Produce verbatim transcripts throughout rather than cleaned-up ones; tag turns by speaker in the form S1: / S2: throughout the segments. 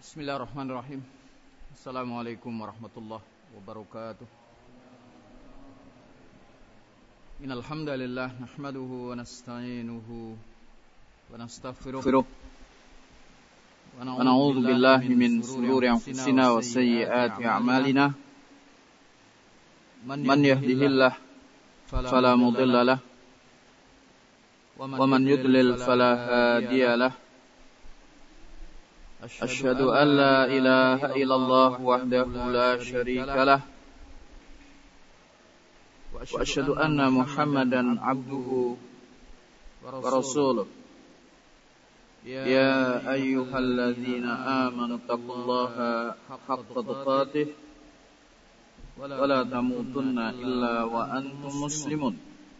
S1: Bismillahirrahmanirrahim. Assalamualaikum warahmatullahi wabarakatuh. Innal hamdalillah nahmaduhu wa nasta'inuhu wa nastaghfiruh wa na'udzu billahi min shururi anfusina wa sayyiati a'malina. Man yahdihillahu fala mudilla lahu wa man yudlil fala hadiya lahu. Asyhadu an la ilaha illallah wahdahu la syarika lah wa asyhadu anna Muhammadan abduhu wa rasuluh. Ya ayyuhalladzina amanu taqullaha haqqa tuqatih wa la tamutunna illa wa antum muslimun.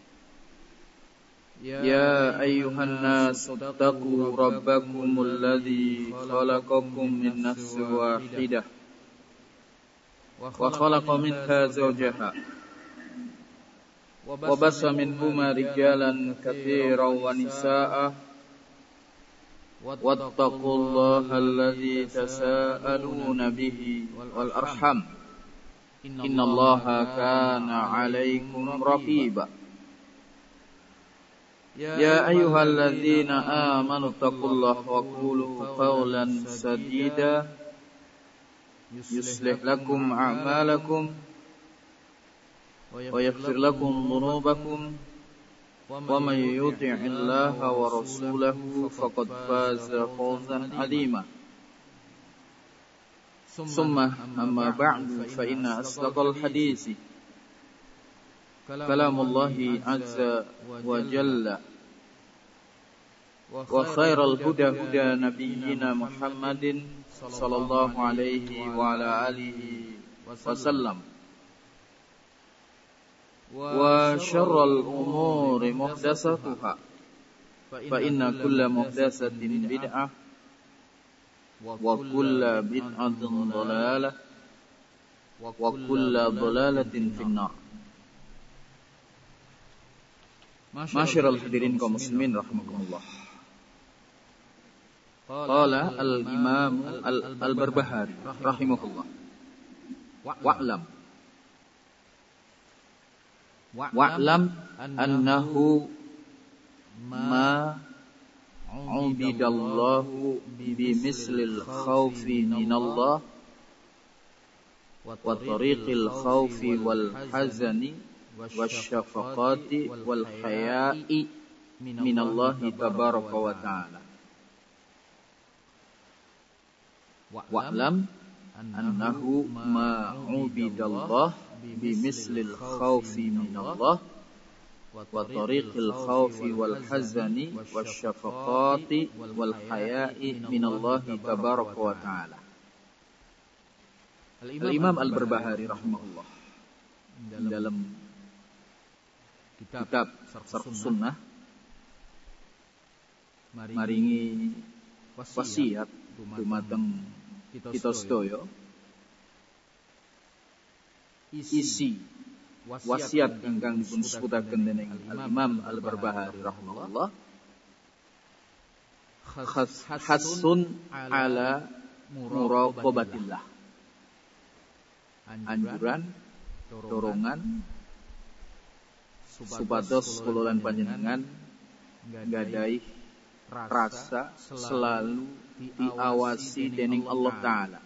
S1: Ya ayyuhan nas taqu rabbakumul ladzi khalaqakum min nafsin wahidah wa khalaqa minha zawjaha wa bassa minhuma rijalan katsiran wa nisaa'a wattaqullaha alladzi tasaaluna bihi wal arham innallaha kana 'alaikum raqiba. Ya ayyuhalladzina amanu taqullaha wa qulu qawlan sadida yuslih lakum a'malakum wa yaghfir lakum dhunubakum wa may yuti'illaha wa rasulahu faqad faza fawzan 'azima. Summa amma ba'du fa inna asdaqal hadisi kalamullahi azza wa jalla wa khairal huda huda nabiyyina Muhammadin sallallahu alaihi wa ala alihi wasallam wa syarral umuri muhdatsatuha fa inna kulla muhdatsatin bid'ah wa kulla bid'atin dhalalah wa kulla dhalalatin finnar. Masyiral hadirin kaum muslimin rahimakumullah. Qala al-Imam al-Barbahari rahimahullah. Wa'lam Wa'lam annahu ma ubidallahu bimislil khawfi minallah wa tariqil khawfi wal hazani wasyafaqati wal haya'i minallahi tabaraka wa ta'ala. Wa'lam annahu ma ubidallah bimislil khawfi minallah wa tariqil khawfi wal hazani wasyafaqati wal haya'i minallahi tabaraka wa ta'ala. Al-Imam Al-Barbahari rahimahullah dalam kitab Syarh Sunnah maringi wasiat dumateng kita sedaya isi wasiat ingkang dipun sebutaken dening Al-Imam Al-Barbahari rahimahullah khasun ala muraqabatillah, anjuran dorongan supados kula lan panjenengan nggadhahi rasa selalu diawasi dening Allah Ta'ala,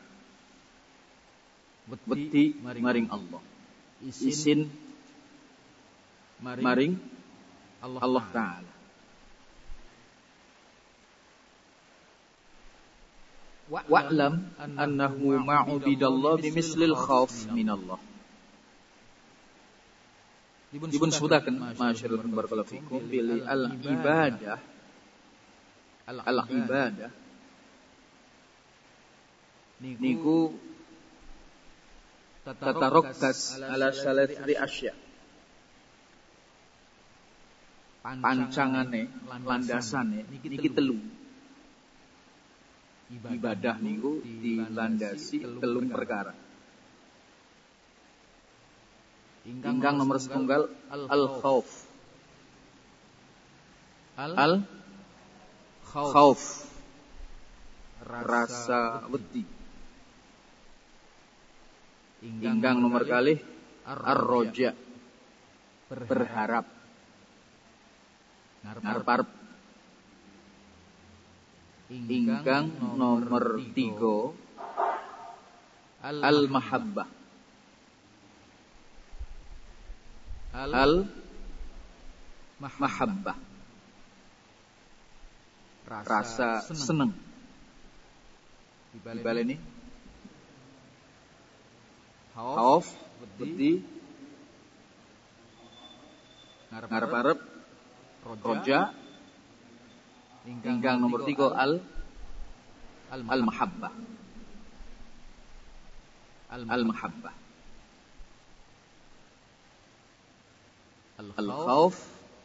S1: wedi maring Allah, isin maring Allah Ta'ala. Wa'lam annahu ma'ubidallah bimislil khawf minallah. Dipun sebutaken masyaallah barakallahu fikum bil al-ibadah al-ibadah niku tatarokkas ala salati asya, pancangane landasane niki telu. Ibadah niku dilandasi telung perkara. Ingkang nomor setunggal al-khauf. Al-khauf rasa wedi. Ingkang nomor kalih ar-roja, berharap, ngarep-arep. Ingkang nomor tiga al-mahabbah, al-mahabbah, rasa seneng. Dibaleni khauf, wedi, ngarep-arep, roja. Ingkang nomor tiga al al-mahabbah, al-mahabbah, al-khauf,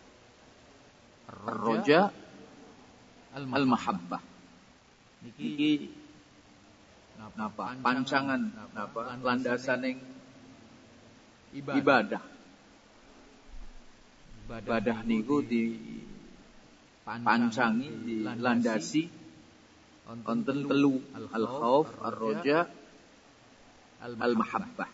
S1: ar-roja, al-mahabbah. Niki napa pancangan napa landasan ing ibadah. Ibadah niku di pancangi, dilandasi wonten telu, al-khauf, ar-roja, al-mahabbah.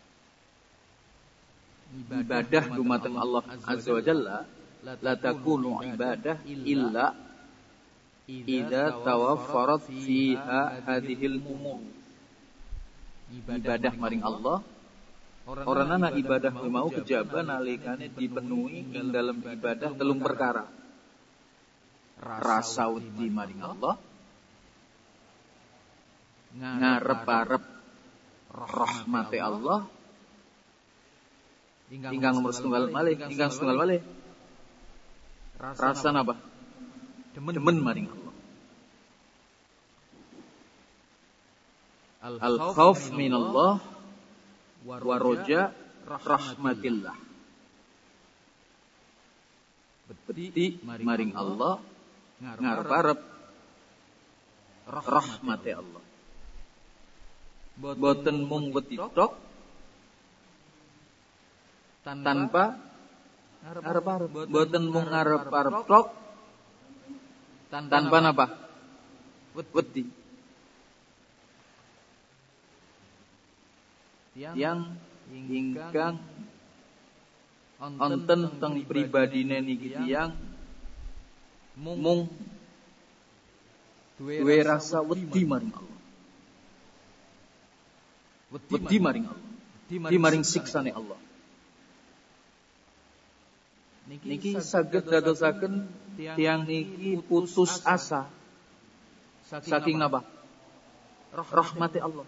S1: Ibadah dumateng Allah azza wa jalla la takunu ibadah illa idza tawaffarat fiha hadhil umur. Ibadah maring Allah orang ana ibadah mau kejaba nalikane dipenuhi ing dalam ibadah telung perkara. Rasa wedi maring Allah, ngarep-arep rahmate Allah, ingkang nomor setunggal malih, ingkang setunggal malih rasa napa? Demen maring Allah. Al-khauf minallah wa roja rahmatillah. Beti maring Allah, ngarep-arep rahmate Allah. Boten mung wedi tok tanpa ngarep-arep, boten mung ngarep-arep tok tanpa napa? Wedi. Yang ingkang onten teng pribadine niki tiyang mung duwe rasa wedi maring Allah. Wedi maring Allah. Wedi maring siksane Allah. Niki saged dadosaken tiyang niki putus asa saking napa? Rahmati Allah.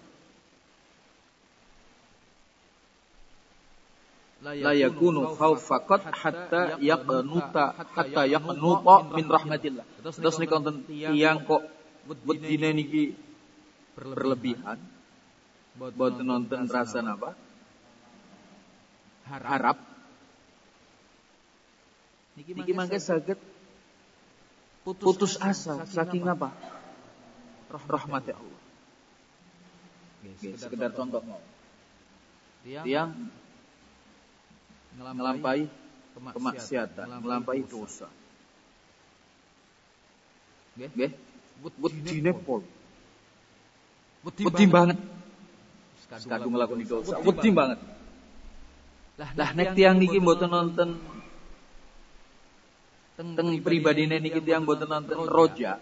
S1: La yakunu khauf faqat hatta yaqnuta hatta yaqnuta min rahmatillah. Terus niki wonten tiyang kok wedine niki berlebihan. Boten nonton rasa napa? Harap. Niki mangke saged putus asa saking napa? Rahmati Allah. Nggih, sekedar contoh mau. Tiyang ngelampahi kemaksiatan, ngelampahi dosa. Nggih, wedine pol. Wedi banget. Kadung nglakoni dosa, wedi banget. Lah nek tiyang niki mboten nonton teng pribadine niki tiyang mboten nonton roja.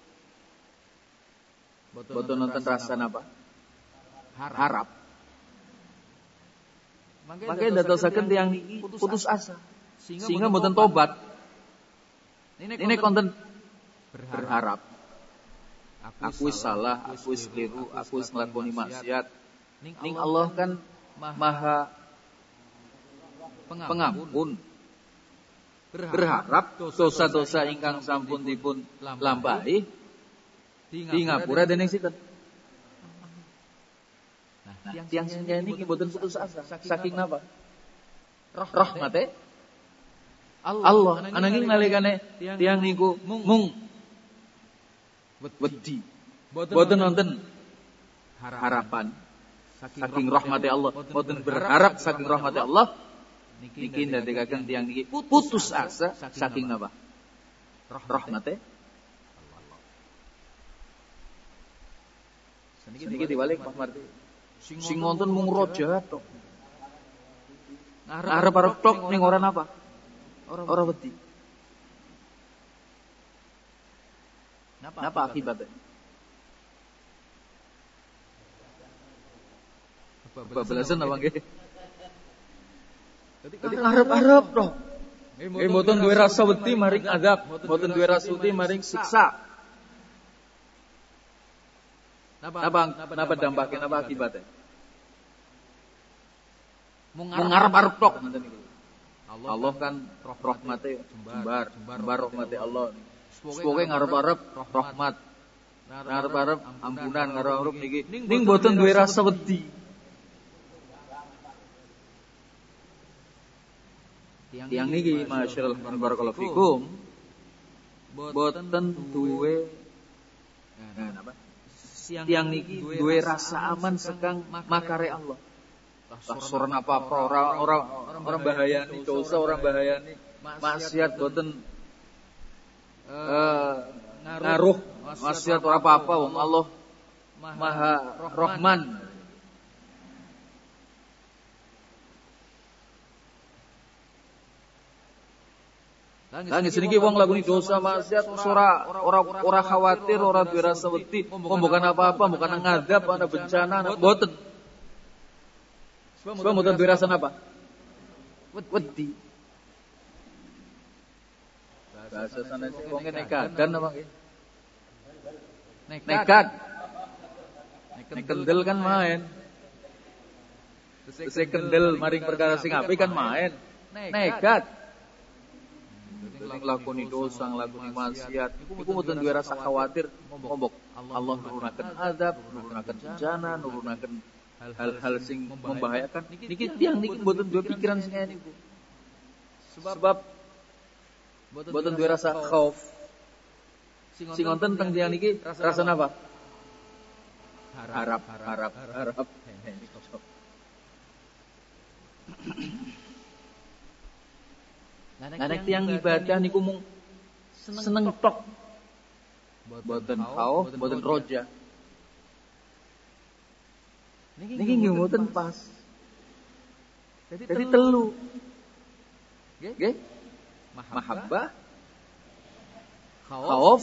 S1: Mboten nonton rasa napa? Harap. Makanya dadosaken tiyang niki putus asa. Sehingga mboten tobat. Ini konten berharap. Aku wis salah, aku wis keliru, aku wis nglakoni maksiat. Ning Allah kan Maha Pengampun. Berharap dosa-dosa ingkang sampun dipun lampahi di ngapura dening sinten? Nah, tiyang senja niki mboten putus asa saking napa? Rahmate Allah. Ananging nalikane tiyang niku mung wedi, boten nonton harapan saking rahmati Allah, boten berharap saking rahmati Allah, niki ndadekaken tiyang niki putus asa saking napa? Rahmate Seniki diwalik Pak Marti. Sing ngonten mung roja tok. Arep-arep tok ning ora napa? Ora wedi. Napa akibatnya? Bablasan apa nggih? Dadi arep-arep tok. Eh mboten duwe rasa wedi maring azab, mboten duwe rasa wedi maring siksa. Napa napa dampaknya, napa akibatnya? Mung ngarep-arep tok ngoten niku. Allah kan rahmate jembar, jembar rahmate Allah. Pokoke ngarep-arep rahmat. Ngarep-arep ampunan, ngarep-arep niki ning mboten duwe rasa wedi. Tiang niki masyaallah barakallahu fikum boten duwe napa? Tiang niki duwe rasa aman sekang makare Allah. Tasuran apa-apa ora ora ora bahayani dosa, ora bahayani maksiat boten eh ngaruh maksiat ora apa-apa wong Allah Maha Rahman. Lan seniki wong lakoni dosa maksiat ora ora ora khawatir, ora duwe rasa wedi, bukan apa-apa, bukan ngadab, ana bencana, boten. Sebab mboten duwe rasa apa? Wedi. Bahasa sanes wong nekadan apa nggih? Nekat. Nek kendel kan main. Sing kendel maring perkara sing apik kan main. Nekat. Nglakoni dosa, nglakoni maksiat, iku mboten duwe rasa khawatir, mombok Allah nurunaken azab, nurunaken bencana, nurunaken hal-hal sing membahayakan. Niki tiyang niki mboten duwe pikiran sing ngene niku. Sebab mboten duwe rasa khauf. Sing wonten teng tiyang niki rasa napa? Harap, harap, harap. Nah, nek tiyang ibadah niku mung seneng tok. Mboten khauf, mboten roja. Niki nggih mboten pas. Jadi telu. Nggih? Mahabbah, khauf,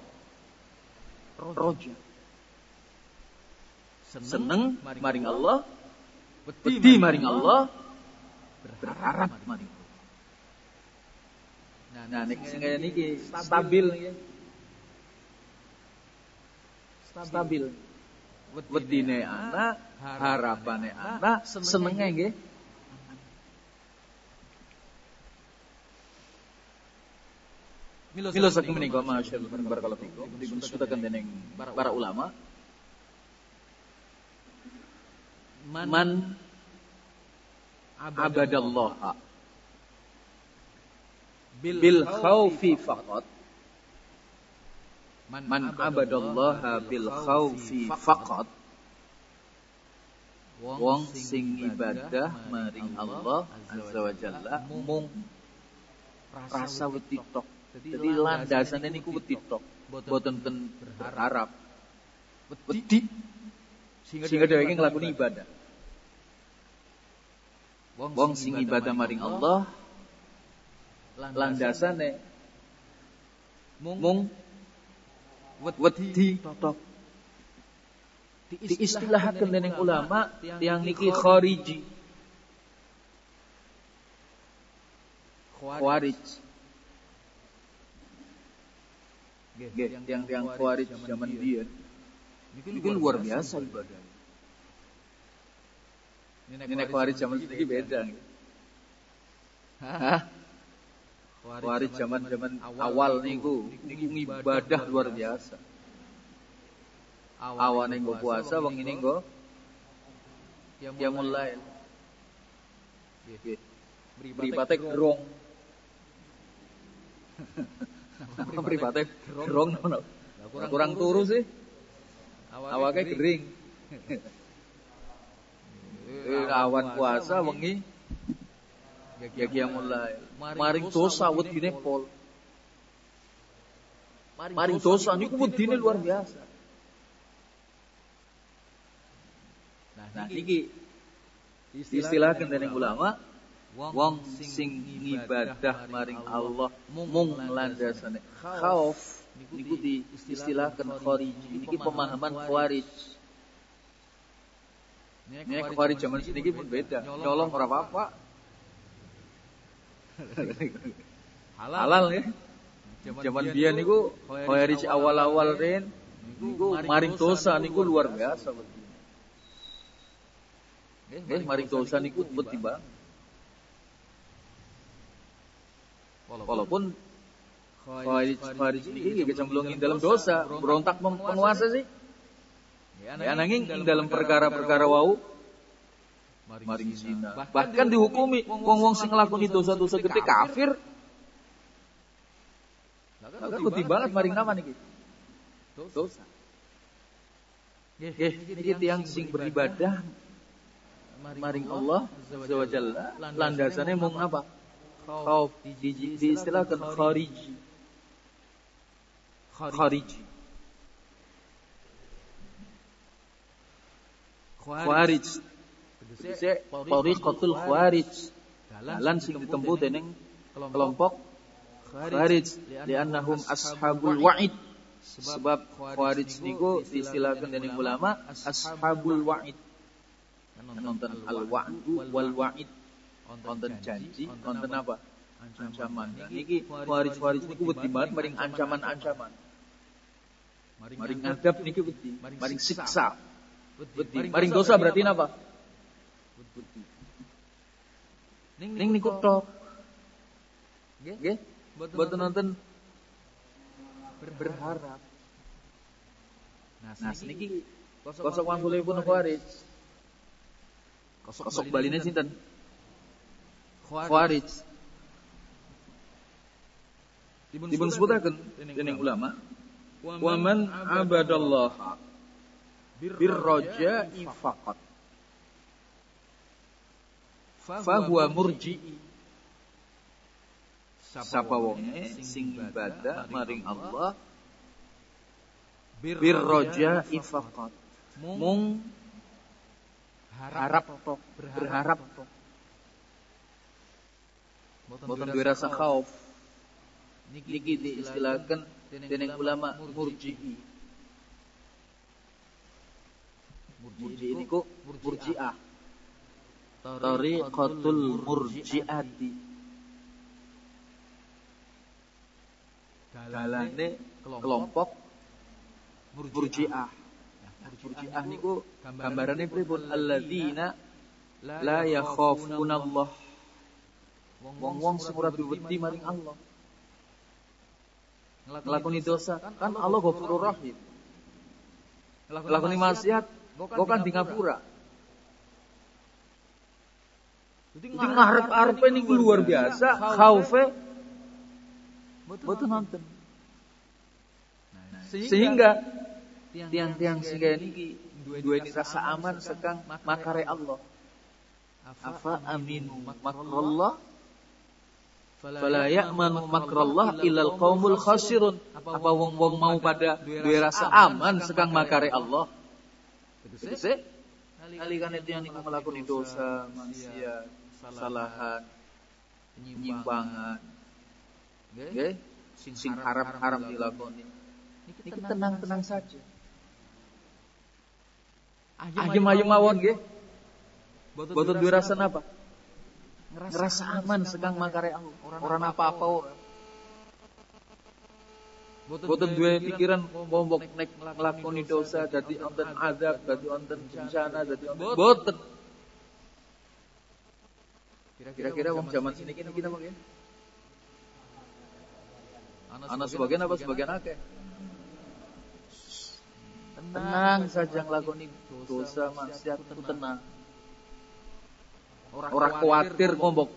S1: roja. Seneng maring Allah, wedi maring Allah, berharap maring Allah. Nah, nek sing kaya niki stabil niki. Stabil. Wedine ana, harapane ana, senenge nggih. Mila saking menika masyaallah barakallahu fikum dipun sebutaken dening para ulama. Man abadallah bil khaufi faqat. Man abadallah bil khaufi faqat. Wong sing ibadah maring Allah azza wa jalla mung rasa wedi tok. Jadi landasane niku wedi tok. Boten ten berharap. Wedi sehingga dheweke nglakoni ibadah. Wong sing ibadah maring Allah landasane mung wedi tok. Diistilahaken dening ulama tiyang niki khariji. Khawarij. Nggih, tiang-tiang khawarij zaman biyen niki luar biasa ibadah. Ini khawarij zaman iki beda nggih. Hah? Khawarij zaman-zaman awal niku niku ibadah luar biasa. Awane nggo puasa, wengine nggo qiyamul lail. Nggih. Mripate gerong. Mripate gerong ngono. Kurang turu sih. Awake gering. Awan puasa wengi ya qiyamul lail. Maring dosa wedine pol. Maring dosa niku wedine luar biasa. Nah niki istilahkeun dening ulama wong sing ngibadah maring Allah mung landasane khauf niku diistilahkeun khariji. Niki pemahaman Khawarij. Ini Khawarij zaman sedikit pun beda. Nyolong ora apa-apa. Halal ya. Zaman biyen niku Khawarij awal-awal ren niku maring dosa niku luar biasa betul. Nggih, maring dosa niku beti banget. Walaupun Khawarij Khawarij niki kecemplungin dalam dosa, berontak penguasa sih. Ya nanging ing dalam perkara-perkara wau maring zina. Bahkan dihukumi wong-wong sing nglakoni dosa-dosa gede kafir. Lah gede banget maring nama niki. Dosa. Nggih, niki tiyang sing beribadah maring Allah Azza wa Jalla landasane mung apa? Khauf diistilahkan khariji. Khariji. Khawarij. Tegese tariqatul Khawarij. Dalan sing ditempuh dening kelompok Khawarij li'annahum ashabul wa'id. Sebab Khawarij niku diistilahkan dening ulama ashabul wa'id. Nonton al-wa'du wal wa'id. Nonton janji, nonton apa? Ancaman. Niki Khawarij-Khawarij niku wedi banget maring ancaman-ancaman. Maring ngadab niki wedi, maring siksa. Wedi. Maring dosa berarti apa? Wedi. Ning niku tok. Nggih? Mboten nonton berharap. Nah, niki kosok wangsulipun Khawarij. Kosok baline sinten? Khawarij. Dipun sebutaken dening ulama, wa man abadallaha birroja'i faqat fahuwa murji'i. Sapa wonge sing ibadah maring Allah birroja'i faqat mung harap tok, berharap tok, boten duwe rasa khauf. Niki diistilahkan dening ulama murji'i. Murji'i niku murji'ah. Tariqatul murji'ati. Dalane kelompok murji'ah. Murji'ah niku gambarane pripun? Alladzina la yakhafunallah. Wong-wong sing ora wedi maring Allah. Nglakoni dosa kan Allah Ghafurur Rahim. Nglakoni maksiat kok kan di ngapura. Jadi ngarep-arepe niku luar biasa, khaufe boten nonton. Sehingga tiang-tiang sing kaya niki duweni rasa aman sekang makare Allah. Afa aminu makrallah fala ya'manu makrallah illal qaumul khasirun. Apa wong-wong mau pada duwe rasa aman sekang makare Allah? Tegese nalikane tiyang niku nglakoni dosa, maksiat, kesalahan, penyimpangan, nggih, sing haram-haram dilakoni. Niki tenang-tenang saja. Ayem-ayem mawon nggih. Boten duwe rasa napa? Ngerasa aman sekang makare Allah. Ora apa-apa ora. Boten duwe pikiran bombok nek nglakoni dosa dadi wonten azab, dadi wonten bencana, dadi wonten boten. Kira-kira wong zaman siniki niki napa nggih? Ana sebagian apa sebagian akeh? Tenang saja nglakoni dosa maksiat itu tenang. Ora kuwatir ngombok.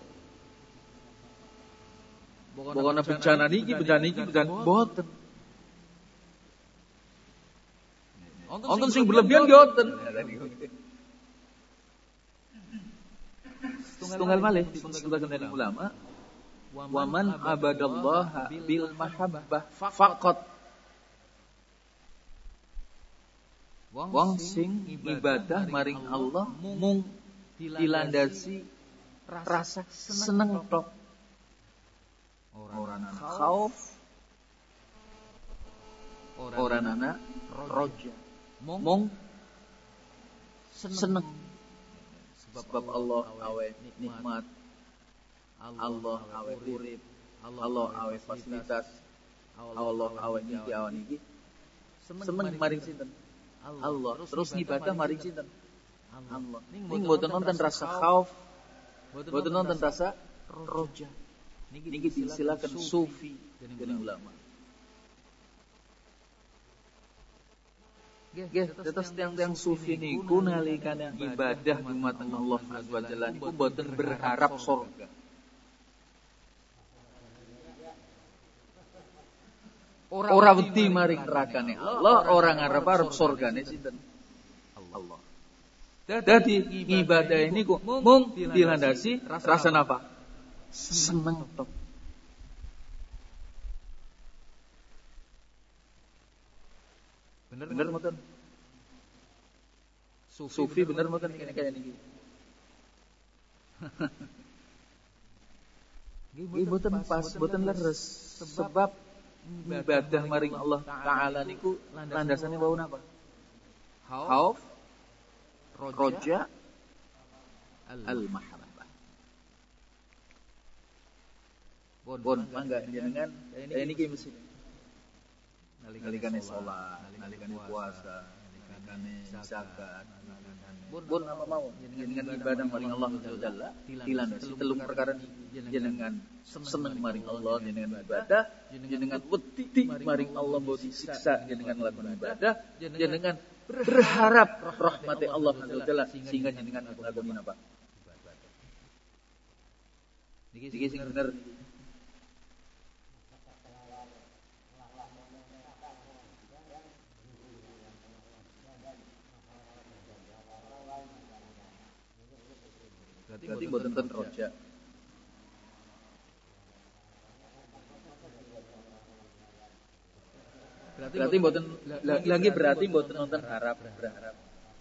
S1: Pokoknya bencana niki, bencana niki, bencana boten. Wonten sing berlebihan nggih wonten. Setunggal malih disebutkan oleh ulama, wa man abadallaha bil mahabbah faqat Wong sing ibadah maring Allah mung dilandasi rasa seneng tok. Ora ana khauf, ora ana roja. Mung seneng. Sebab Allah awe nikmat, Allah awe urip, Allah awe fasilitas, Allah awe niki awan iki. Seneng maring sinten? Allah. Terus ngibadah maring sinten? Allah. Ning mboten nonton rasa khauf, mboten nonton rasa roja. Niki diistilahkan sufi dening ulama. Nggih, tetes tiang-tiang sufi niku nalikane ibadah dumateng Allah Azza wa Jalla niku mboten berharap surga. Ora wedi maring nerakane Allah, ora ngarep-arep surgane sinten? Allah. Dadi ibadah niku mung dilandasi rasa napa? Seneng tok. Bener bener mboten? Sufi bener mboten kene kaya niki? Nggih mboten pas, mboten leres sebab ibadah maring Allah Ta'ala niku landasane wau napa? Khauf, roja, al-mahabbah. Bon mangga jenengan kaya niki mesti nalikane salat, nalikane puasa, nalikane zakat. Bon apa mau jenengan ibadah maring Allah Jalla dilandasi telung perkara jenengan seneng maring Allah jenengan ibadah, jenengan wedi maring Allah mbodi siksa jenengan nglakoni ibadah, jenengan berharap rahmati Allah Jalla sehingga jenengan nglakoni napa? Niki sing bener. Berarti mboten ten roja. Berarti mboten lagi berarti mboten nonton harap berharap.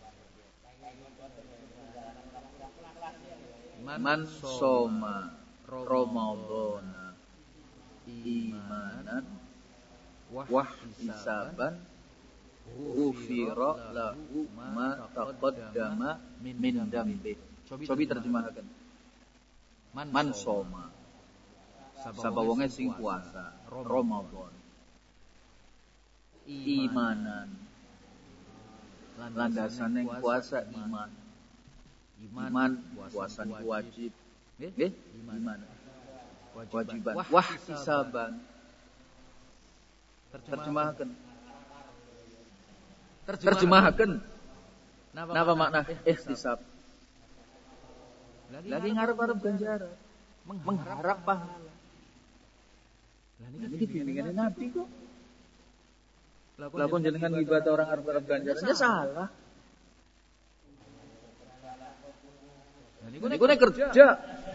S1: Man soma Ramadhana imanan wah hisaban ghufira lahu ma taqaddama min dambi. Cobi terjemahkan. Man soma sapa wonge sing puasa Ramadan imanan landasane puasa iman. Iman puasa wajib. Nggih? Iman. Kewajiban. Wah hisaban. Terjemahkan. Terjemahkan. Napa makna ihtisab? Lagi ngarep-arep ganjaran, mengharap pahala. Lah niki bimbingan Nabi kok. Lakon jenengan ibadah orang arep-arep ganjarannya salah. Lah niku nek kerja.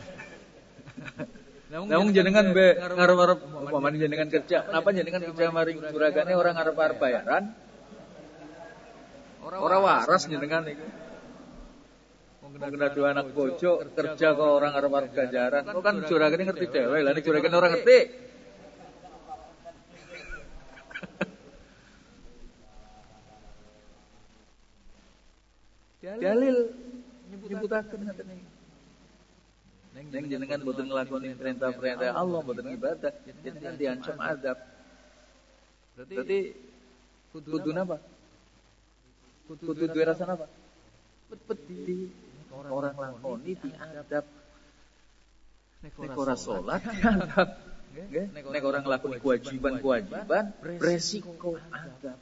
S1: Lah wong jenengan be ngarep-arep umpamane jenengan kerja, napa jenengan kerja maring juragane orang arep-arep bayaran? Ora waras jenengan niku. Mungkin dua anak bojo kerja ke orang arep-arep ganjaran. Kok kan juragane ngerti dhewe, lah nek juragane ora ngerti. Dalil nyebutaken ngaten iki. Neng jenengan boten nglakoni perintah-perintah Allah, boten ibadah, jenengan diancam azab. Berarti kudu napa? Kudu duwe rasa napa? Peti. Orang lakoni diadab. Nek ora salat diadab. Nggih, nek orang lakoni kewajiban-kewajiban resiko adab.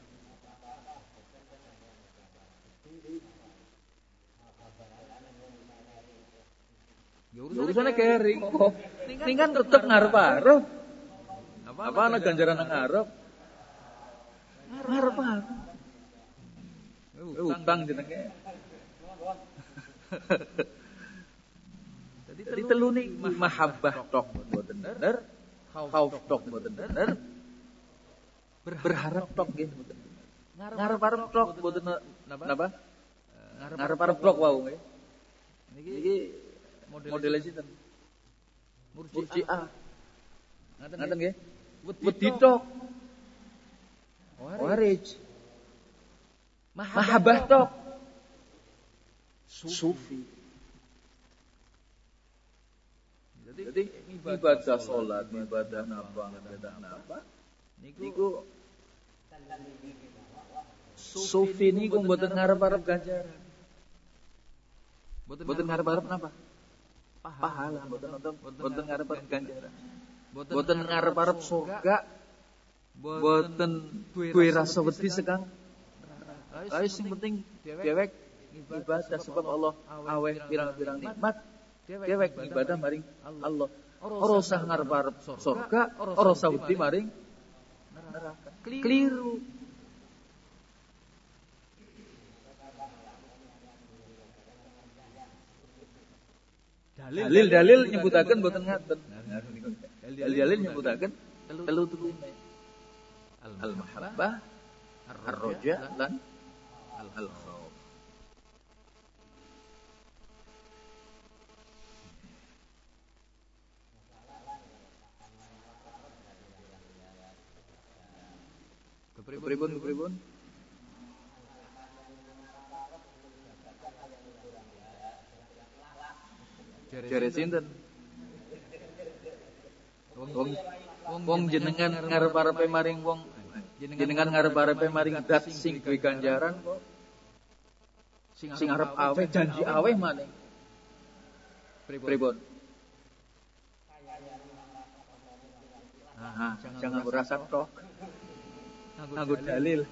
S1: Ya urusane kering kok. Ning kan tetep ngarep-arep. Apa ana ganjaran nang ngarep? Ngarep-arep. Utang jenenge. Jadi telu niki mahabbah tok mboten bener, khauf tok mboten bener, berharap tok nggih mboten bener. ngarep-arep tok mboten napa? Ngarep-arep tok wau nggih. Niki modele sinten? Murji'ah. Ngaten nggih. Wedi tok. Khawarij. Mahabbah tok. Sufi. Jadi ibadah salat, ibadah napa, ibadah napa niku sufi niku mboten ngarep-arep ganjaran. Mboten ngarep-arep napa? Pahala, mboten mboten ngarep-arep ganjaran. Mboten ngarep-arep surga. Mboten duwe rasa wedi sekang. Ayo sing penting dhewek ibadah sebab Allah aweh pirang-pirang nikmat. Dhewek ibadah maring Allah. Ora usah ngarep-arep surga, ora usah wedi maring neraka. Keliru. Dalil-dalil nyebutaken mboten ngaten. Dalil-dalil nyebutaken telu turune. Al-mahabbah, ar-raja lan al-khauf. Kepripun kepripun? Jare sinten? Wong wong jenengan ngarep-arepe maring wong jenengan ngarep-arepe maring dat sing duwe ganjaran kok sing arep aweh janji aweh maning. Pripun? Nah, jangan berasa tok. Nganggo dalil.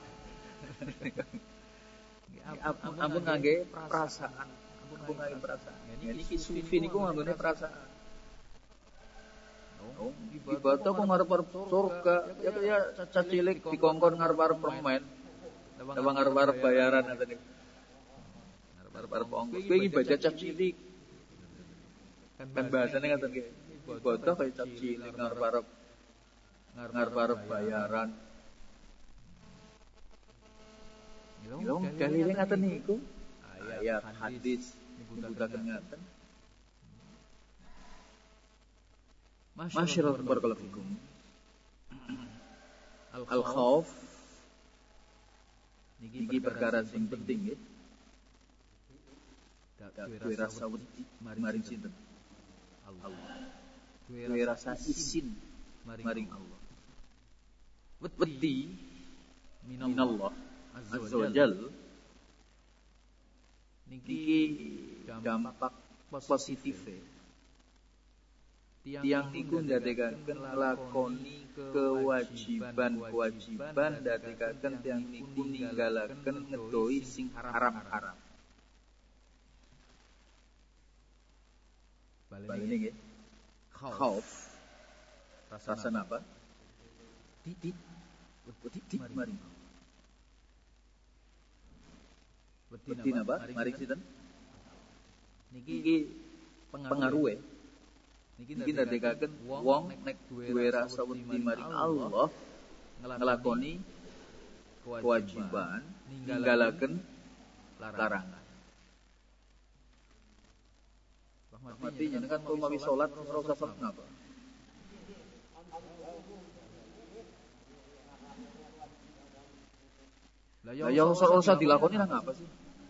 S1: Ampun ngangge perasaan. Ampun ngangge perasaan. Niki sufi niku nganggone perasaan. Oh, ibadah kok ngarep-arep surga, ya kaya cacilik dikongkon ngarep-arep permen. Dewa ngarep-arep bayaran ngoten niku. Ngarep-arep ongkos. Kuwi ibadah cacilik. Kan bahasane ngoten nggih. Ibadah kaya cacilik ngarep-arep ngarep-arep bayaran. Yung dalile ngaten niku. Ayat hadis nyebutaken ngaten. Masyaallah barakallahu fikum. Al-khauf niki perkara sing penting nggih. Duwe rasa wedi maring sinten? Allah. Duwe rasa isin maring Allah. Wedi minallah azza wa jalla niki dampak positif tiang niku ndadekaken nglakoni kewajiban-kewajiban ndadekaken tiang niku ninggalaken ngedohi sing haram-haram. Balene nggih. Khauf. Rasa napa? Titik. Titik maring. Wedi napa? Mari sinten? Niki pengaruhe. Niki ndadekaken wong nek duwe rasa wedi maring Allah nglakoni kewajiban ninggalaken larangan. Mati jenengan umpami salat ora usah salat napa? Lah ya ora usah dilakoni nang apa sih?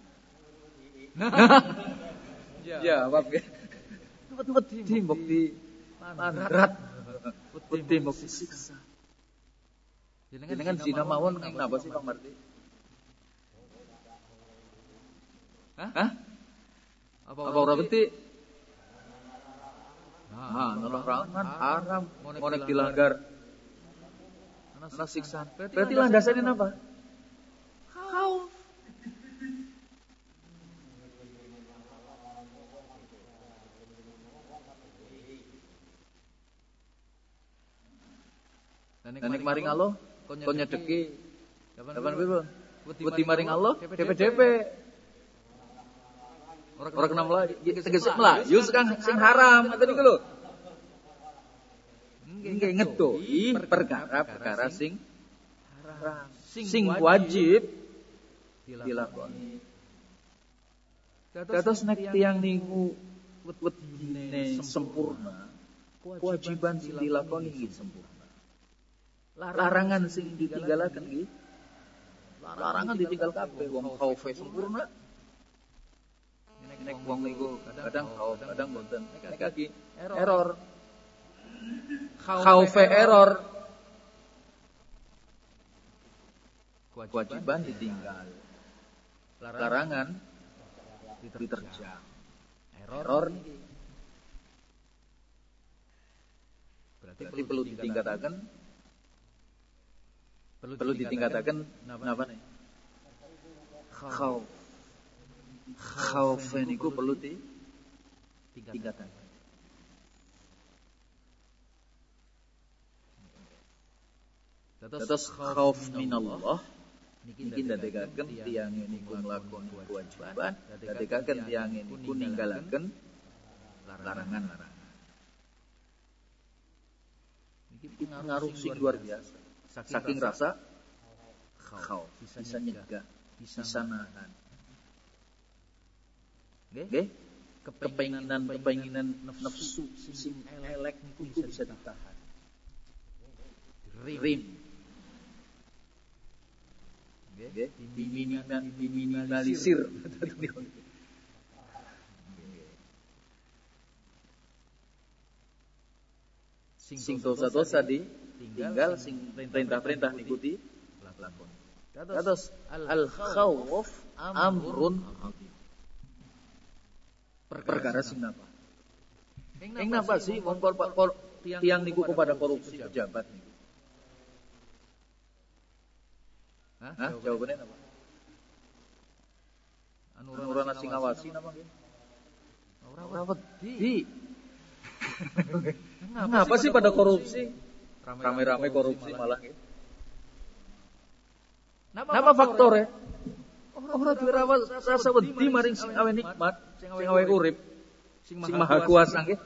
S1: Ya, apa ge? Wedi mbok di landrat. Wedi mbok disiksa. Jenengan zina mawon ning napa sih Pak Marti? Hah? Apa ora wedi? Nah, larangan haram, monek dilanggar. Ana siksaan. Berarti landasane napa? Khauf. Nek maring Allah kon nyedeki kapan piro? Wedi maring Allah D P D P. Ora kena melayu, tegese melayu sing haram ngoten niku lho. Nggih ngedohi perkara-perkara sing haram. sing wajib dilakoni. Kados nek tiyang niku wedine sempurna, kewajiban sing dilakoni nggih sempurna. Larangan sing ditinggalaken nggih larangan ditinggal kabeh. Wong khaufe sempurna. Nek wong niku kadang khauf, kadang boten. Nek iki error. Khaufe error. Kewajiban ditinggal. Larangan diterjang. Error berarti perlu ditingkatakan perlu ditingkatakan napa nih? Khauf. Khauf niku perlu ditingkatakan. Terus khauf minallah niki ndadekaken tiyang niku nglakoni kewajiban, ndadekaken tiyang niku ninggalaken larangan-larangan. Niki pengaruh sing luar biasa. Saking rasa khauf bisa nyegah, bisa nahan. Nggih? Kepenginan-kepenginan nafsu sing elek niku bisa ditahan. Rim. Nggih, diminimalisir. Sing dosa-dosa ditinggal, sing perintah-perintah ngikuti lakon. Kados al-khauf amrun perkara sing napa? Ing napa sih wong tiyang niku kepada korupsi pejabat niku? Hah? Jawabannya apa? Anu ora sing ngawasi napa nggih? Ora wedi. Kenapa sih pada korupsi? Rame-rame korupsi malah nggih. Napa faktor ya? Ora duwe rasa wedi maring sing awe nikmat, sing awe urip, sing maha kuasa nggih.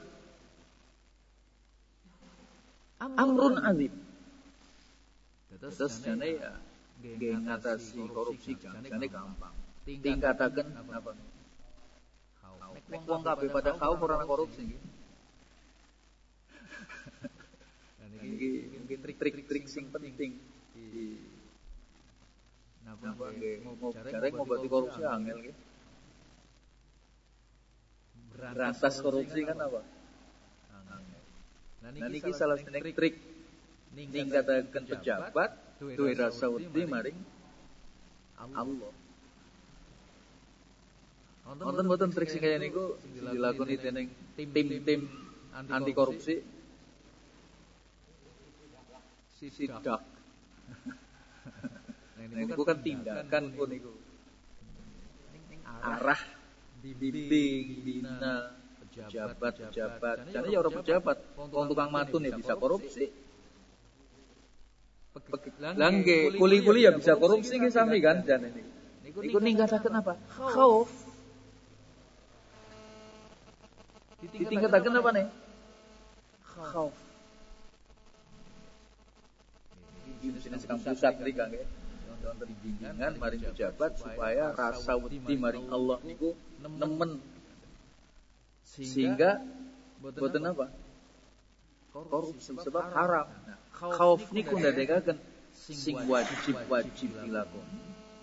S1: Amrun azim. Terus jane ya nggih ngatasi korupsi jane gampang. Tingkataken apa? Nek wong kabeh pada kau ora korupsi nggih. Niki mungkin trik-trik sing penting di napa nggih jare ngobati korupsi angel nggih. Berantas korupsi kan apa? Nah niki salah satu trik ningkataken pejabat duwe rasa wedi maring Allah. Wonten mboten trik sing kaya niku dilakoni dening tim-tim anti korupsi? Sidak. Nah niku kan tindakan pun niku. Arah bimbing bina pejabat-pejabat. Jane ya ora pejabat, wong tukang matun ya bisa korupsi. Langge kuli-kuli ya bisa korupsi nggih sami kan jane niku. Niku ninggataken apa? Khauf. Ditingkataken apa nih? Khauf. Dinas pusat mriki nggih. Wonten bimbingan maring pejabat supaya rasa wedi maring Allah niku nemen. Sehingga boten apa? Korupsi sebab haram. Nah, khauf niku ndadekaken sing wajib-wajib dilakoni.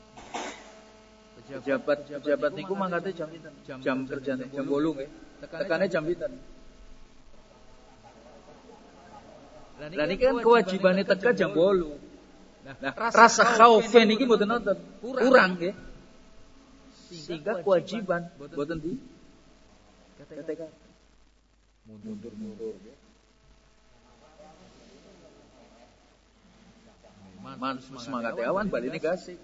S1: Pejabat-pejabat niku mangkate jam pinten? Jam kerjane jam wolu nggih. Tekane jam pinten? Lah niki kan kewajibane teka jam wolu. Nah, rasa khaufe niki mboten nonton. Kurang nggih. Sehingga kewajiban mboten di ketika mundur-mundur nggih. Man semangat awan baline gasik.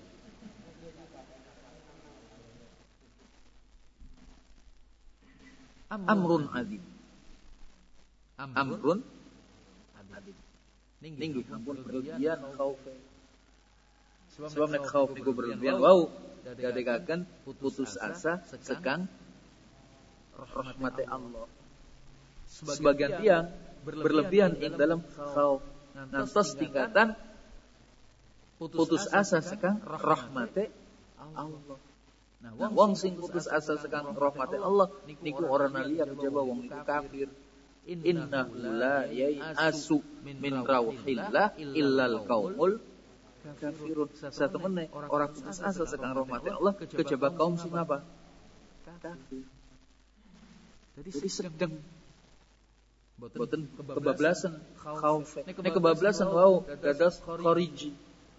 S1: Amrun azim. Amrun azim. Ning ampun berlebihan khaufe. Sebab nek khauf niku berlebihan wau dadekaken putus asa sekang rahmate Allah. Sebagian tiang berlebihan ing dalam khauf ngantos tingkatan putus asa sekang rahmate Allah. Nah, wong sing putus asa sekang rahmate Allah niku ora nalia kejaba wong niku kafir. Innahu la yai'asu min rauhillah illal qaumul kafirun. Satemene ora putus asa sekang rahmate Allah kejaba kaum sing apa? Kafir. Jadi sedeng boten kebablasan khauf. Nek kebablasan wau dados khariji.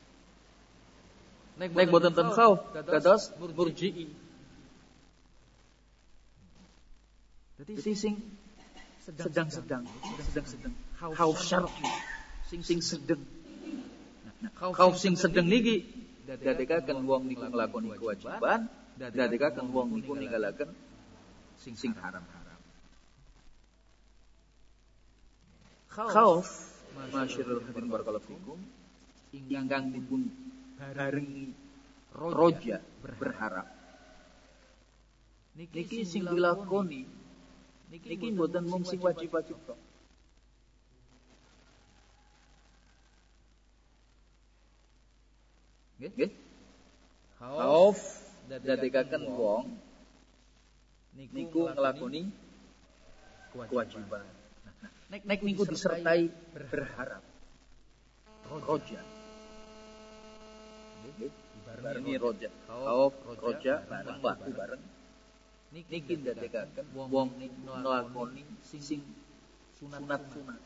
S1: Nek boten ten khauf dados murji'i. Jadi sing sedang-sedang, sedang-sedang khauf syar'i, sing sedeng. Khauf sing sedeng niki dadekaken wong niku nglakoni kewajiban, dadekaken wong niku ninggalaken sing haram-haram. Khauf masyarul hadirin barakallahu fikum ingkang dipun barengi roja berharap. Niki sing dilakoni niki mboten mung sing wajib-wajib tok. Nggih? Khauf dadekaken wong niku nglakoni kewajiban. Nek niku disertai berharap. Roja. Barengi roja. Khauf roja bareng waktu bareng. Niki ndadekaken wong niku nglakoni sing sunat-sunat.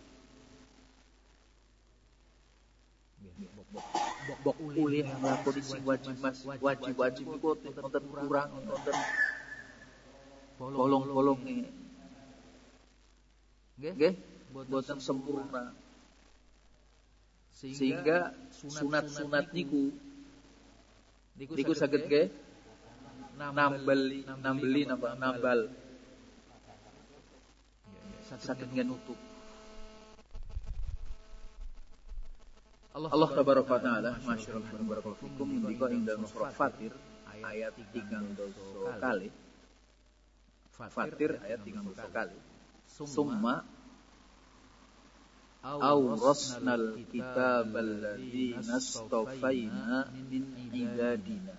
S1: Bok ulih nglakoni sing wajib mas wajib-wajib niku wonten kurang wonten bolong-bolonge. Nggih, boten sempurna. Sehingga sunat-sunat niku niku saged nggih nambeli nambeli nambah nambal. Saged nggih nutup. Allah tabaraka wa taala masyaallah barakallahu fikum ngendika ing dalam surah Fatir ayat tiga puluh kali. Fatir ayat tiga puluh kali. Summa awrasnal kitabal ladzina astafaina min ibadina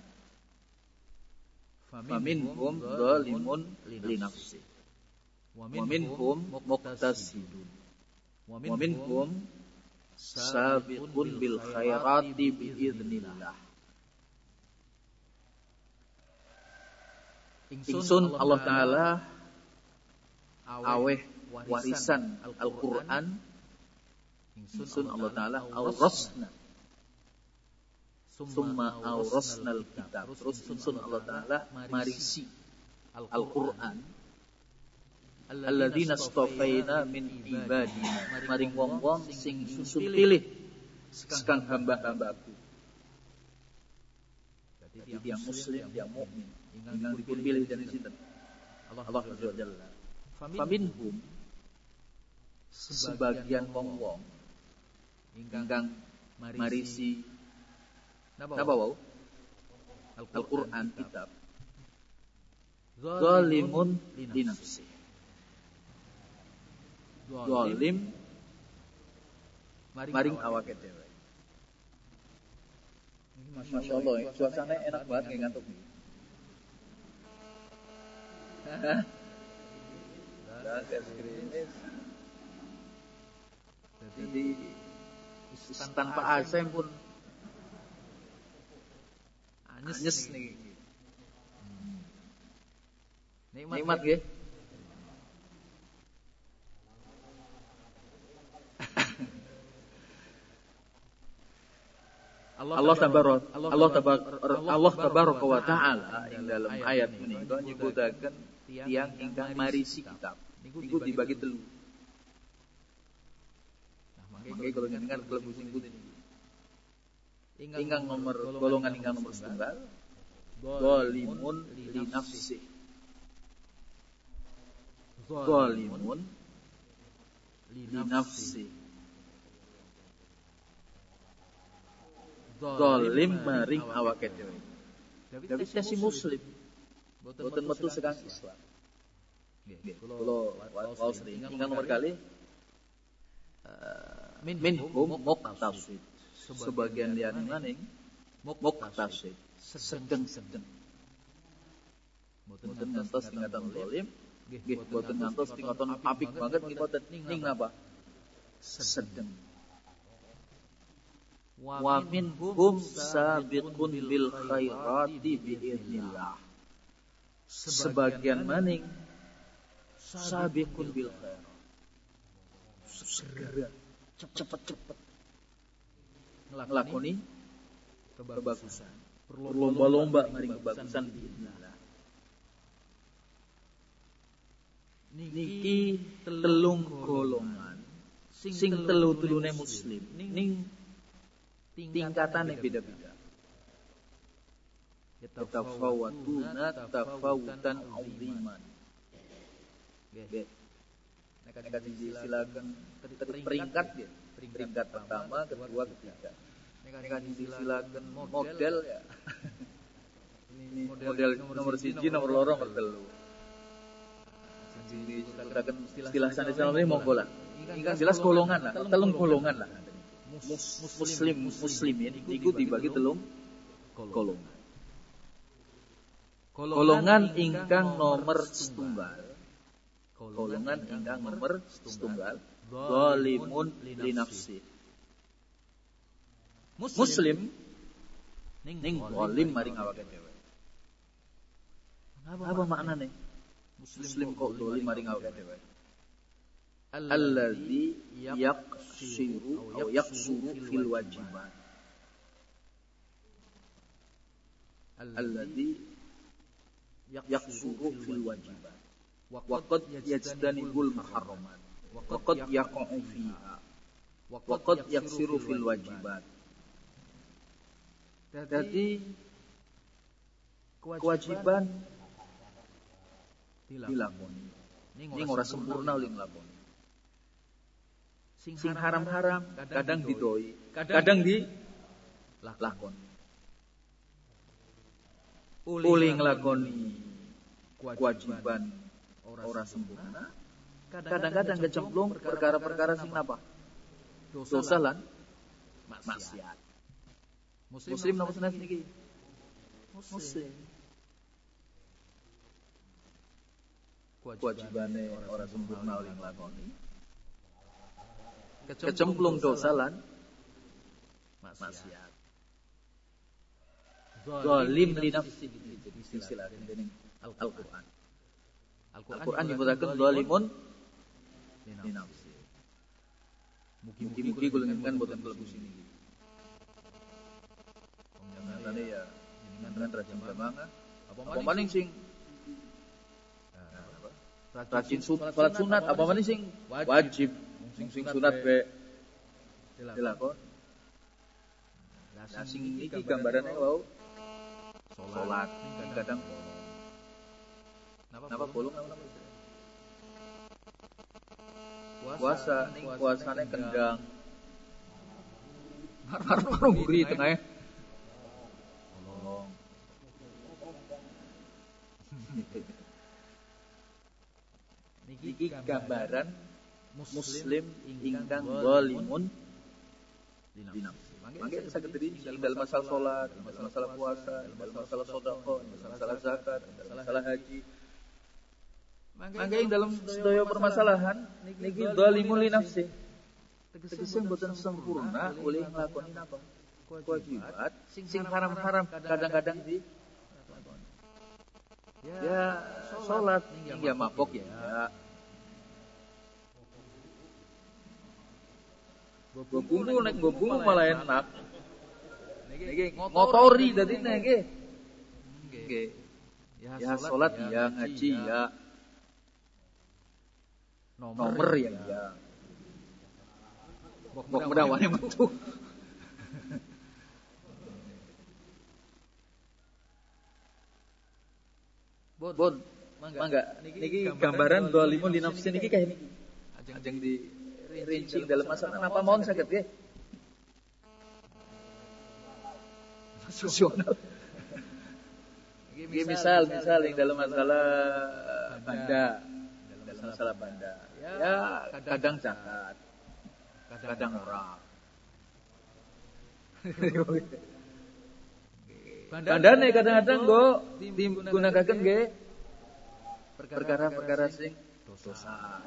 S1: faminhum zalimun li nafsihi wa minhum muqtasidun wa minhum sabiqun bil khairati bi idznillah. Ingsun Allah taala aweh warisan Al-Qur'an. Ingsun Allah taala awrasna summa awrasnal kitab. Terus ingsun Allah taala marisi Al-Qur'an alladzina astafaina min ibadina, maring wong-wong sing ingsun pilih sekang hamba-hambaku. Jadi dia muslim, dia mukmin, ingkang dipun pilih dari sinten? Allah Azza wa Jalla. Faminhum sebagian wong-wong ingkang marisi napa wau Al-Qur'an kitab zalimun li nafsi. Zalim maring awake dhewe. Masyaallah, suasana enak banget nggih ngantuk niki. Hah? Jadi tanpa A C pun anyes nih. Nikmat nggih. Allah tabarak Allah tabarak Allah tabaraka wa taala ing dalam ayat menika nyebutaken tiyang ingkang marisi kitab. Niku dibagi telu. Mangke kalau jenengan klebu sing putih niki. Ingkang nomor golongan ingkang nomor setunggal zalimun li nafsi. Zalimun li nafsi. Zalim maring awake dhewe. Dawit si muslim. Boten metu sekang Islam. Nggih, kula wau sering ingkang nomor kali minhum muqtasid. sebagian liyane maning muktasid, sedeng-sedeng. Mboten ngantos tingkatan zalim, nggih mboten ngantos tingkatan apik banget nggih mboten. Ning napa? Sedeng. Wa minhum sabiqun bil khairati biidznillah. Sebagian maning sabiqun bil khairat. Segera cepet-cepet ngelakoni kebagusan. Berlomba-lomba maring kebagusan biidznillah. Niki telung golongan sing telu-telune muslim ning tingkatane beda-beda. Yatafawatuna tafawutan 'aziman. Nggih. Nek disilakan peringkat ya. Peringkat pertama, kedua, ketiga. Nek disilakan model ya. Ini model nomor siji, nomor loro, nomor telu. Jadi kita istilah sanes ini monggo lah. Ingkang jelas golongan lah, telung golongan lah. Muslim muslimin iku dibagi telung golongan. Golongan ingkang nomor setunggal. Golongan ingkang nomor setunggal. Zalimun li nafsi. Muslim ning zalim maring awake dhewe. Apa maknane? Muslim kok zalim maring awake dhewe. Alladzi yaqsiru atau yaqsuru fil wajibat. Alladzi yaqsuru fil wajibat. Wa qad yajtanibul muharramat. Wa qad yaqa'u fiha. Wa qad yaqsiru fil wajibat. Jadi kewajiban dilakoni. Ini ora sempurna oleh nglakoni. Sing haram-haram kadang didoi, kadang di lakoni. Uli nglakoni kewajiban ora sempurna, kadang-kadang kecemplung perkara-perkara sing napa? Dosa lan maksiat. Muslim nomor senes niki. Muslim. Kewajibane ora sempurna oleh nglakoni. Kecemplung dosa lan maksiat. Zalim li nafsi istilah dening Al-Qur'an. Al-Qur'an nyebutaken zalimun li nafsi. Mugi-mugi kula ngendikan boten kelebu sini. Nyatane ya jenengan rajin gamanga apa maning sing rajin salat sunat apa maning sing wajib sing sing sunat be dilakon. Nah sing iki gambarane wau salat ning kadang napa bolong napa puasa ning puasane kendang karo nguri tengah bolong. Niki gambaran muslim ingkang zalimun li nafsi. Mangke saged dirinci dalam masalah salat, dalam masalah puasa, dalam masalah sedekah, dalam masalah zakat, dalam masalah haji. Mangke ing dalam sedaya permasalahan niki zalimun li nafsi. Tegese mboten sempurna oleh nglakoni napa? Kewajiban sing haram-haram kadang-kadang di ya salat ning ya mabok ya. Gobungu nek gobungu malah enak. Niki ngotori dadine nggih. Nggih. Ya salat ya, ngaji ya. Nomor ya ya. Bok medawane metu. Bon, mangga niki gambaran zalimun li nafsi niki kae niki. Ajeng di rinci dalam masalah apa mohon saged nggih. Nasional. Nggih misal misal yang dalam masalah banda, dalam masalah banda. Ya kadang zakat, kadang ora. Bandane kadang-kadang nggo digunakaken nggih perkara-perkara sing dosa.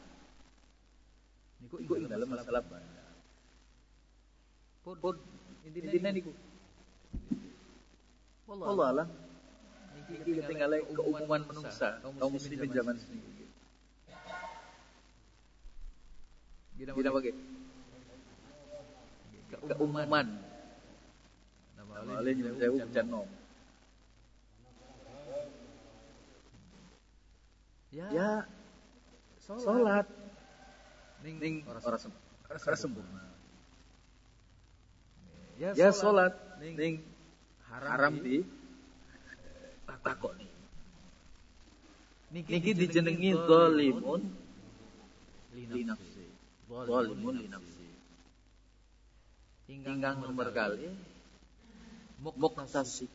S1: Niku ing dalem masalah banda. Pun intine niku. Wallahu a'lam. Iki ketinggalan keumuman manusia, kaum muslimin zaman ini. Gina bagi keumuman. Nama oleh nyuwun sewu bencana. Ya salat ning ora sempurna. Ya salat ning haram di takoni. Niki dijenengi zalimun li nafsi. Zalimun li nafsi. Ingkang nomor kali muktasib.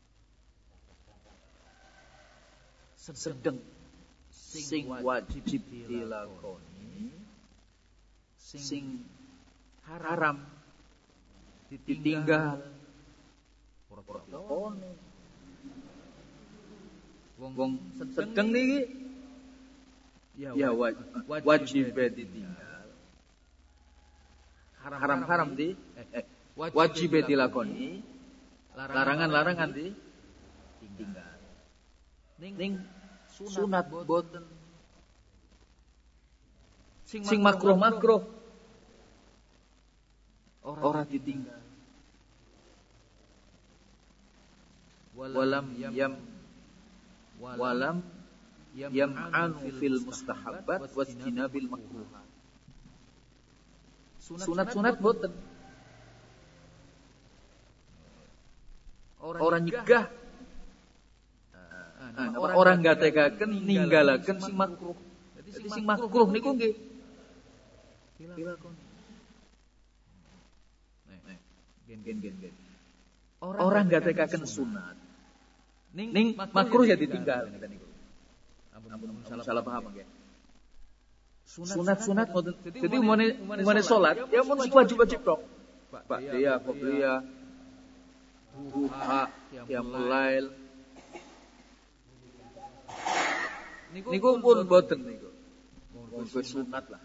S1: Sedeng sing wajib dilakoni, sing haram ditinggal. Wong sedeng niki ya wajib ditinggal. Haram-haram di eh, wajib dilakoni, larangan-larangan ditinggal. Ning sunat boten. Sing makruh-makruh ora ditinggal. Walam yam walam yam'anu fil mustahabbat wajtinabil makruhat. Sunat-sunat boten. Orang nyegah. Nah, orang gatekaken ninggalaken sing makruh. Jadi sing makruh niku nggih dilakoni. Gen gen gen gen. Orang gatekaken sunat. Ning makruh ya ditinggal ngeten niku. Ampun salah paham nggih. Sunat-sunat mboten. Jadi umane umane salat ya mun wajib-wajib tok. Pak dia qobliyah duha ya mulail niku pun boten niku. Wong sunat lah.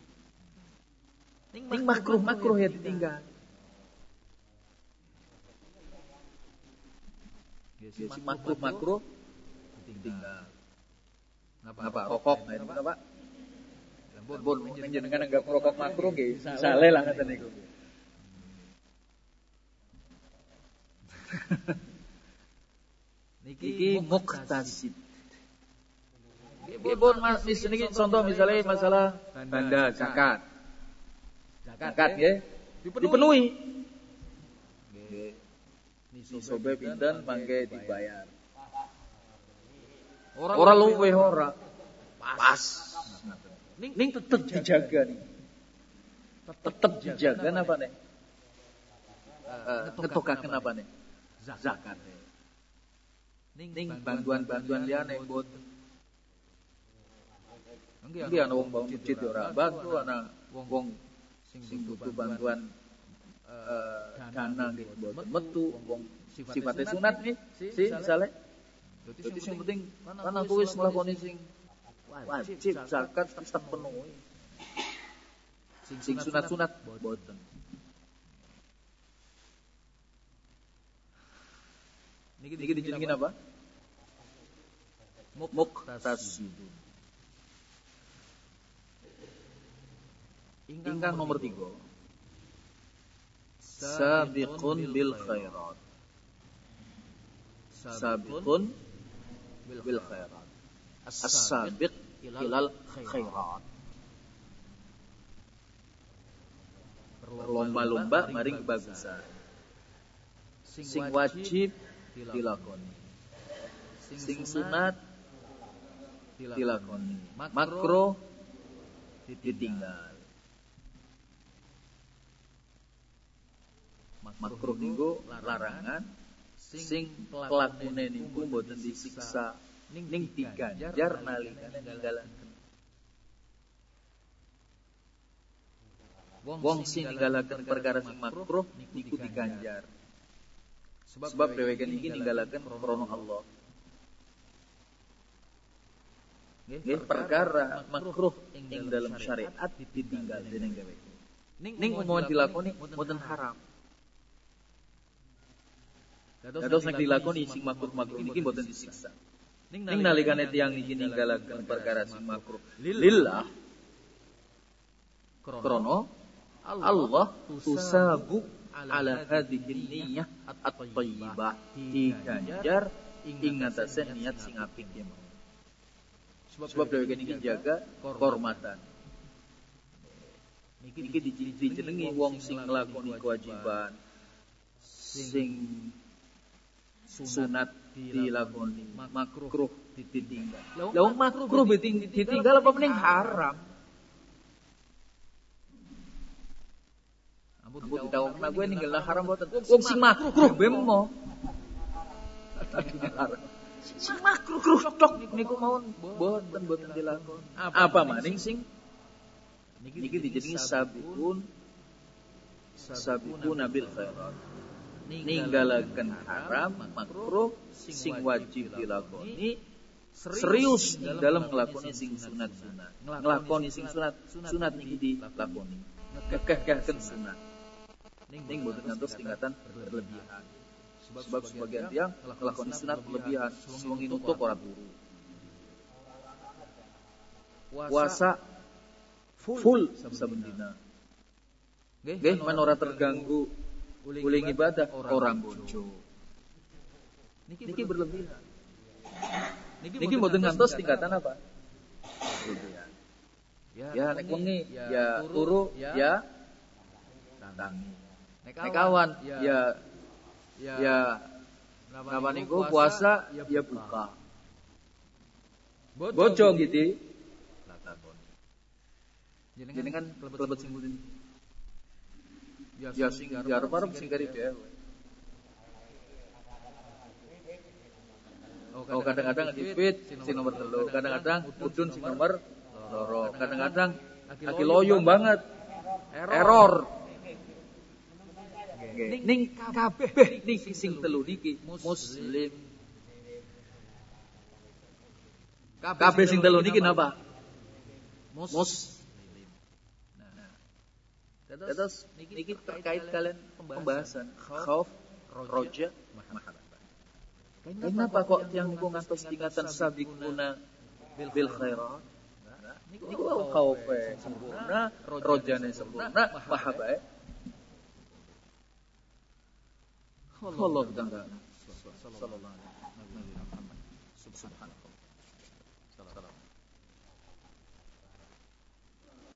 S1: Ning makruh-makruh ya ditinggal. Si makruh-makruh ditinggal. Napa rokok nah itu Pak? Ampun njenengan anggap rokok makruh nggih sale lah ngoten niku. Niki muktasib. Nggih pun Mas niki contoh misalnya masalah banda zakat. Zakat nggih dipenuhi. Nggih. Nisobe pinten mangke dibayar. Ora luweh ora. Pas. Ning tetep dijaga nih. Tetep dijaga napa nih? Eh ngetokaken apa nih? Zakat. Ning bantuan-bantuan liyane mboten. Nggih ana wong bangun masjid ora bantu, ana wong sing butuh bantuan eh dana nggih mboten metu, wong sifate sunat nih, si misale. Dadi sing penting kan aku wis nglakoni sing wajib zakat tetep penuhi. Sing sunat-sunat mboten. Niki dijenengi apa? Muktasibun. Ingkang nomor tiga. Sabiqun bil khairat. Sabiqun bil khairat. As-sabiq ilal khairat. Berlomba-lomba maring kebagusan. Sing wajib dilakoni. Sing sunat dilakoni. Makruh ditinggal. Makruh niku larangan, sing kelakune niku mboten disiksa ning diganjar nalikane ninggalaken. wong sing ninggalaken perkara sing makruh niku diganjar. Sebab dheweke niki ninggalaken krana Allah. Nggih, perkara makruh ing dalam syariat ditinggal dening dheweke. Ning umpama dilakoni mboten haram. Dados nek dilakoni sing makruh-makruh niki mboten disiksa. Ning nalikane tiyang niki ninggalaken perkara sing makruh lillah krana Allah tusabu ala hadhihi niyyah at-thayyibah, diganjar ing atase niat sing apik ya. Sebab dheweke niki jaga kehormatan. Niki dijenengi wong sing nglakoni kewajiban sing sunat dilakoni, makruh ditinggal. Lah wong makruh ditinggal apa meneh haram? Ampun ditawakna gue ninggalna haram boten. Wong sing makruh bemo. Sing makruh tok niku mawon boten boten dilakoni. Apa maning sing niki dijenengi sabiqun sabiqun bil khairat. Ninggalaken haram makruh sing wajib dilakoni, serius dalam nglakoni sing sunat-sunat. Nglakoni sing sunat, sunat niki dilakoni. Kekeh-kehken sunat. Ning boten ngantos tingkatan berlebihan. Sebab sebagian tiyang nglakoni sunat berlebihan, sewengi nutuk ora turu. Puasa full saben dina. Nggih, men ora terganggu uling ibadah orang bojo. Niki berlebihan. Niki mboten ngantos tingkatan apa? Berlebihan. Ya nek wengi ya turu ya tangi. Nek kawan ya ya napa niku puasa ya buka. Bojo gitu. Jenengan kelebet sing mudin. Ya sing arep-arep sing kari dhewe. Oh kadang-kadang dipit sing nomor telu, kadang-kadang udun sing nomor loro, kadang-kadang lagi loyo banget. Error. Ning kabeh ning sing telu niki muslim. Kabeh sing telu niki napa? Mus Terus niki terkait kalian pembahasan khauf, roja, mahabbah. Kenapa kok yang niku ngantos tingkatan sabiquna bil khairat? Niku khaufe sempurna, rojane sempurna, mahabbah. Allah ta'ala sallallahu alaihi wa sallam.